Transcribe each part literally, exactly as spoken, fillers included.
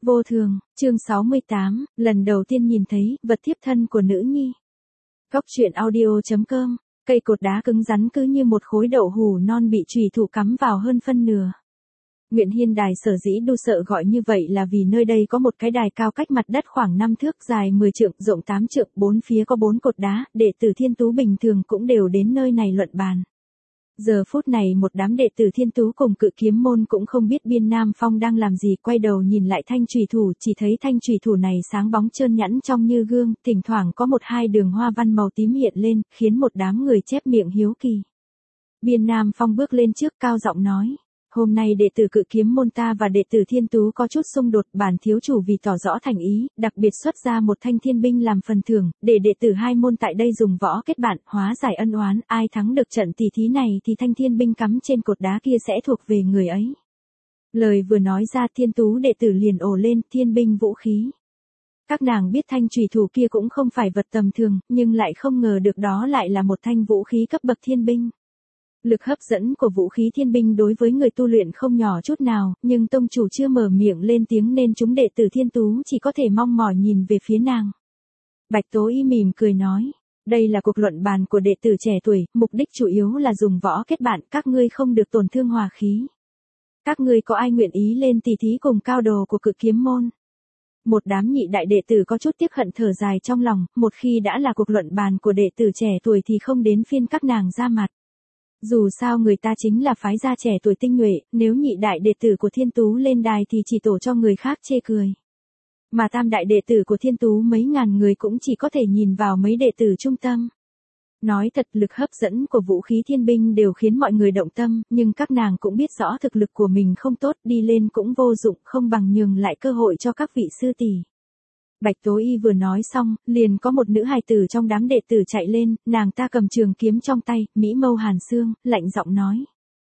Vô thường, chương sáu mươi tám, lần đầu tiên nhìn thấy vật thiếp thân của nữ nhi. Góc truyện audio chấm com, cây cột đá cứng rắn cứ như một khối đậu hủ non bị chùy thủ cắm vào hơn phân nửa. Nguyện Hiên Đài sở dĩ đu sợ gọi như vậy là vì nơi đây có một cái đài cao cách mặt đất khoảng năm thước, dài mười trượng, rộng tám trượng, bốn phía có bốn cột đá, đệ tử Thiên Tú bình thường cũng đều đến nơi này luận bàn. Giờ phút này một đám đệ tử Thiên Tú cùng Cự Kiếm môn cũng không biết Biên Nam Phong đang làm gì, quay đầu nhìn lại thanh chùy thủ, chỉ thấy thanh chùy thủ này sáng bóng trơn nhẵn trong như gương, thỉnh thoảng có một hai đường hoa văn màu tím hiện lên, khiến một đám người chép miệng hiếu kỳ. Biên Nam Phong bước lên trước cao giọng nói: Hôm nay đệ tử Cự Kiếm môn ta và đệ tử Thiên Tú có chút xung đột, bản thiếu chủ vì tỏ rõ thành ý, đặc biệt xuất ra một thanh thiên binh làm phần thưởng, để đệ tử hai môn tại đây dùng võ kết bạn, hóa giải ân oán, ai thắng được trận tỷ thí này thì thanh thiên binh cắm trên cột đá kia sẽ thuộc về người ấy. Lời vừa nói ra, Thiên Tú đệ tử liền ồ lên: thiên binh vũ khí. Các nàng biết thanh chùy thủ kia cũng không phải vật tầm thường, nhưng lại không ngờ được đó lại là một thanh vũ khí cấp bậc thiên binh. Lực hấp dẫn của vũ khí thiên binh đối với người tu luyện không nhỏ chút nào, nhưng tông chủ chưa mở miệng lên tiếng nên chúng đệ tử Thiên Tú chỉ có thể mong mỏi nhìn về phía nàng. Bạch Tố Y mỉm cười nói: Đây là cuộc luận bàn của đệ tử trẻ tuổi, mục đích chủ yếu là dùng võ kết bạn, các ngươi không được tổn thương hòa khí. Các ngươi có ai nguyện ý lên tỷ thí cùng cao đồ của Cự Kiếm môn? Một đám nhị đại đệ tử có chút tiếc hận thở dài trong lòng, một khi đã là cuộc luận bàn của đệ tử trẻ tuổi thì không đến phiên các nàng ra mặt. Dù sao người ta chính là phái gia trẻ tuổi tinh nhuệ, nếu nhị đại đệ tử của Thiên Tú lên đài thì chỉ tổ cho người khác chê cười. Mà tam đại đệ tử của Thiên Tú mấy ngàn người cũng chỉ có thể nhìn vào mấy đệ tử trung tâm. Nói thật, lực hấp dẫn của vũ khí thiên binh đều khiến mọi người động tâm, nhưng các nàng cũng biết rõ thực lực của mình không tốt, đi lên cũng vô dụng, không bằng nhường lại cơ hội cho các vị sư tỷ. Bạch Tố Y vừa nói xong, liền có một nữ hài tử trong đám đệ tử chạy lên, nàng ta cầm trường kiếm trong tay, mỹ mâu hàn xương, lạnh giọng nói: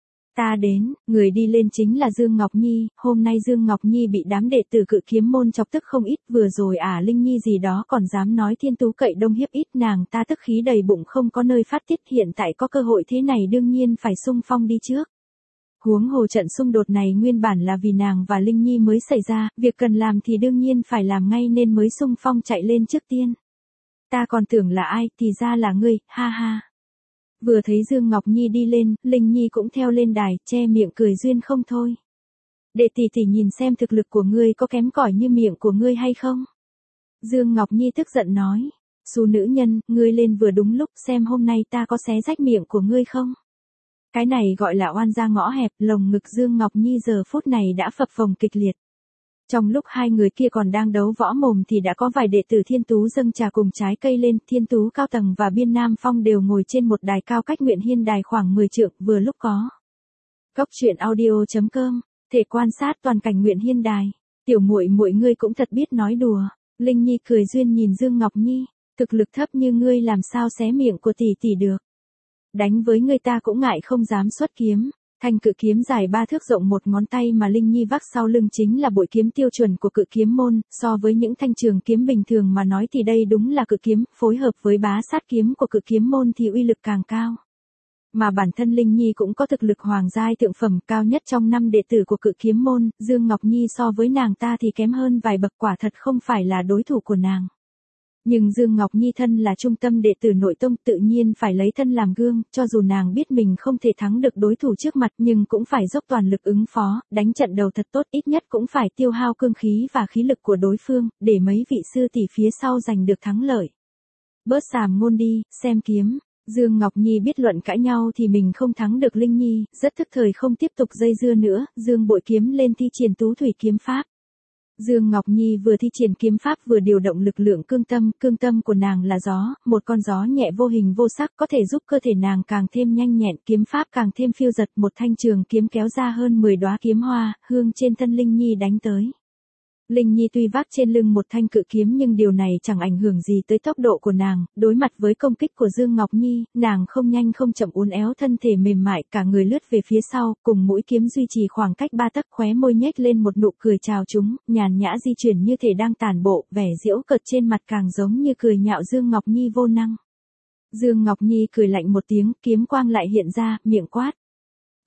Ta đến. Người đi lên chính là Dương Ngọc Nhi. Hôm nay Dương Ngọc Nhi bị đám đệ tử Cự Kiếm môn chọc tức không ít, vừa rồi ả à, Linh Nhi gì đó còn dám nói Thiên Tú cậy đông hiếp ít, nàng ta tức khí đầy bụng không có nơi phát tiết, hiện tại có cơ hội thế này đương nhiên phải xung phong đi trước. Huống hồ trận xung đột này nguyên bản là vì nàng và Linh Nhi mới xảy ra, việc cần làm thì đương nhiên phải làm ngay nên mới xung phong chạy lên trước tiên. Ta còn tưởng là ai, thì ra là ngươi, ha ha. Vừa thấy Dương Ngọc Nhi đi lên, Linh Nhi cũng theo lên đài, che miệng cười duyên không thôi. Để tỷ tỷ nhìn xem thực lực của ngươi có kém cỏi như miệng của ngươi hay không. Dương Ngọc Nhi tức giận nói: Xu nữ nhân, ngươi lên vừa đúng lúc, xem hôm nay ta có xé rách miệng của ngươi không. Cái này gọi là oan gia ngõ hẹp, lồng ngực Dương Ngọc Nhi giờ phút này đã phập phồng kịch liệt. Trong lúc hai người kia còn đang đấu võ mồm thì đã có vài đệ tử Thiên Tú dâng trà cùng trái cây lên, Thiên Tú cao tầng và Biên Nam Phong đều ngồi trên một đài cao cách Nguyện Hiên Đài khoảng mười trượng, vừa lúc có. Góc truyện audio chấm com, thể quan sát toàn cảnh Nguyện Hiên Đài. Tiểu muội muội ngươi cũng thật biết nói đùa. Linh Nhi cười duyên nhìn Dương Ngọc Nhi: Thực lực thấp như ngươi làm sao xé miệng của tỷ tỷ được. Đánh với người ta cũng ngại không dám xuất kiếm. Thanh cự kiếm dài ba thước rộng một ngón tay mà Linh Nhi vác sau lưng chính là bội kiếm tiêu chuẩn của Cự Kiếm môn, so với những thanh trường kiếm bình thường mà nói thì đây đúng là cự kiếm, phối hợp với bá sát kiếm của Cự Kiếm môn thì uy lực càng cao. Mà bản thân Linh Nhi cũng có thực lực hoàng giai thượng phẩm, cao nhất trong năm đệ tử của Cự Kiếm môn, Dương Ngọc Nhi so với nàng ta thì kém hơn vài bậc, quả thật không phải là đối thủ của nàng. Nhưng Dương Ngọc Nhi thân là trung tâm đệ tử nội tông, tự nhiên phải lấy thân làm gương, cho dù nàng biết mình không thể thắng được đối thủ trước mặt nhưng cũng phải dốc toàn lực ứng phó, đánh trận đầu thật tốt, ít nhất cũng phải tiêu hao cương khí và khí lực của đối phương, để mấy vị sư tỷ phía sau giành được thắng lợi. Bớt xàm ngôn đi, xem kiếm. Dương Ngọc Nhi biết luận cãi nhau thì mình không thắng được Linh Nhi, rất thức thời không tiếp tục dây dưa nữa, Dương bội kiếm lên thi triển Tú Thủy kiếm pháp. Dương Ngọc Nhi vừa thi triển kiếm pháp vừa điều động lực lượng cương tâm, cương tâm của nàng là gió, một con gió nhẹ vô hình vô sắc có thể giúp cơ thể nàng càng thêm nhanh nhẹn, kiếm pháp càng thêm phiêu dật, một thanh trường kiếm kéo ra hơn mười đóa kiếm hoa, hương trên thân Linh Nhi đánh tới. Linh Nhi tuy vác trên lưng một thanh cự kiếm nhưng điều này chẳng ảnh hưởng gì tới tốc độ của nàng, đối mặt với công kích của Dương Ngọc Nhi, nàng không nhanh không chậm uốn éo thân thể mềm mại, cả người lướt về phía sau, cùng mũi kiếm duy trì khoảng cách ba tấc, khóe môi nhếch lên một nụ cười chào chúng, nhàn nhã di chuyển như thể đang tản bộ, vẻ giễu cợt trên mặt càng giống như cười nhạo Dương Ngọc Nhi vô năng. Dương Ngọc Nhi cười lạnh một tiếng, kiếm quang lại hiện ra, miệng quát: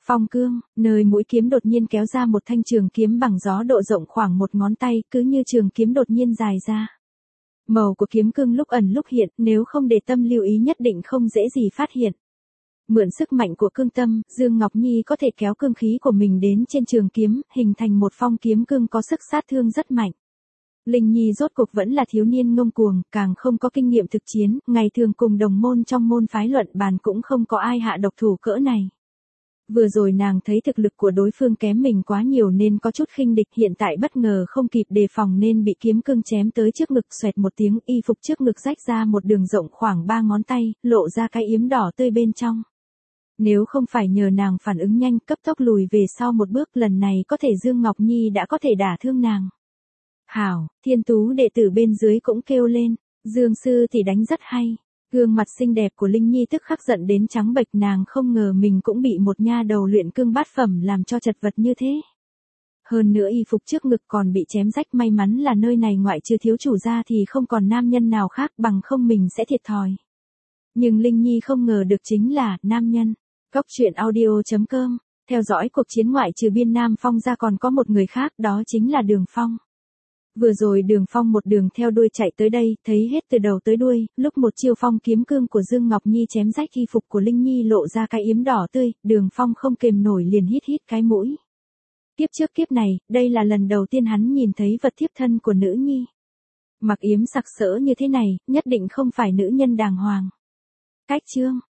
Phong cương, nơi mũi kiếm đột nhiên kéo ra một thanh trường kiếm bằng gió độ rộng khoảng một ngón tay, cứ như trường kiếm đột nhiên dài ra. Màu của kiếm cương lúc ẩn lúc hiện, nếu không để tâm lưu ý nhất định không dễ gì phát hiện. Mượn sức mạnh của cương tâm, Dương Ngọc Nhi có thể kéo cương khí của mình đến trên trường kiếm, hình thành một phong kiếm cương có sức sát thương rất mạnh. Linh Nhi rốt cuộc vẫn là thiếu niên ngông cuồng, càng không có kinh nghiệm thực chiến, ngày thường cùng đồng môn trong môn phái luận bàn cũng không có ai hạ độc thủ cỡ này. Vừa rồi nàng thấy thực lực của đối phương kém mình quá nhiều nên có chút khinh địch, hiện tại bất ngờ không kịp đề phòng nên bị kiếm cương chém tới trước ngực, xoẹt một tiếng, y phục trước ngực rách ra một đường rộng khoảng ba ngón tay, lộ ra cái yếm đỏ tươi bên trong. Nếu không phải nhờ nàng phản ứng nhanh, cấp tốc lùi về sau một bước, lần này có thể Dương Ngọc Nhi đã có thể đả thương nàng. Hảo, Thiên Tú đệ tử bên dưới cũng kêu lên, Dương sư thì đánh rất hay. Gương mặt xinh đẹp của Linh Nhi tức khắc giận đến trắng bệch, nàng không ngờ mình cũng bị một nha đầu luyện cương bát phẩm làm cho chật vật như thế. Hơn nữa y phục trước ngực còn bị chém rách, may mắn là nơi này ngoại trừ thiếu chủ ra thì không còn nam nhân nào khác, bằng không mình sẽ thiệt thòi. Nhưng Linh Nhi không ngờ được chính là, nam nhân. Cốc truyện audio chấm com, theo dõi cuộc chiến ngoại trừ Biên Nam Phong ra còn có một người khác, đó chính là Đường Phong. Vừa rồi Đường Phong một đường theo đuôi chạy tới đây, thấy hết từ đầu tới đuôi, lúc một chiêu phong kiếm cương của Dương Ngọc Nhi chém rách y phục của Linh Nhi lộ ra cái yếm đỏ tươi, Đường Phong không kềm nổi liền hít hít cái mũi. Kiếp trước kiếp này, đây là lần đầu tiên hắn nhìn thấy vật thiếp thân của nữ nhi. Mặc yếm sặc sỡ như thế này, nhất định không phải nữ nhân đàng hoàng. Cách chương